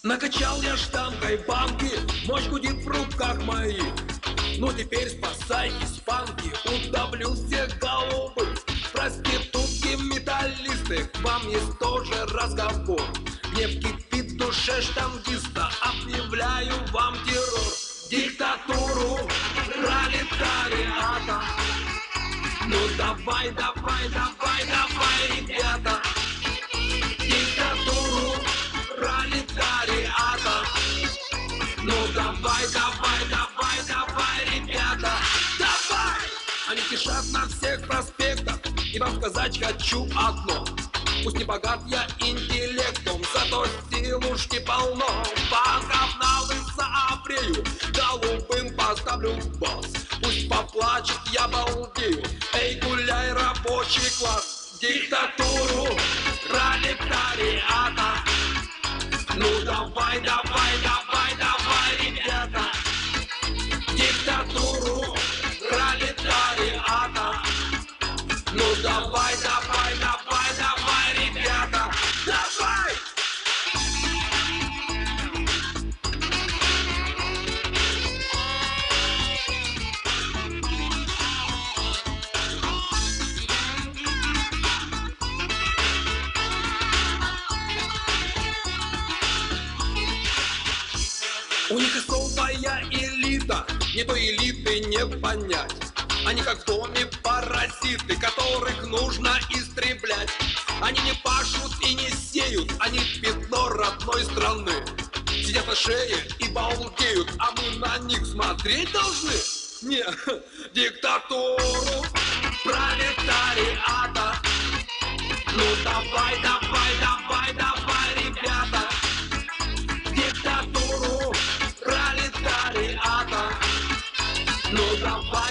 Накачал я штангой банки, мощь гудит в руках моих. Ну теперь спасайтесь, панки, удавлю всех голубых. Проститутки, металлисты, к вам есть тоже разговор. Гнев кипит в душе штангиста, объявляю вам террор. Диктатуру пролетариата. Ну давай, давай, давай, давай, ребята. Диктатуру пролетариата. Ну давай, давай, давай, давай, ребята. Давай! Они кишат на всех проспектах, и вам сказать хочу одно. Пусть не богат я интеллектом, зато силушки полно. Панков на лысо обрею, голубым поставлю бас. Пусть поплачет, я балдею. Эй, гуляй, рабочий класс. Диктатуру пролетариата. Ну давай, давай, давай, давай, ребята. Диктатуру пролетариата. Ну давай, давай, давай, давай, ребята. Давай! У них особая элита, не той элиты не понять. Они как в доме паразиты, которых нужно истреблять. Они не пашут и не сеют, они пятно родной страны. Сидят на шее и балдеют, а мы на них смотреть должны? Не, диктатуру пролетариата. Ну давай, давай, давай, давай, ребята. Диктатуру пролетариата. Ну давай.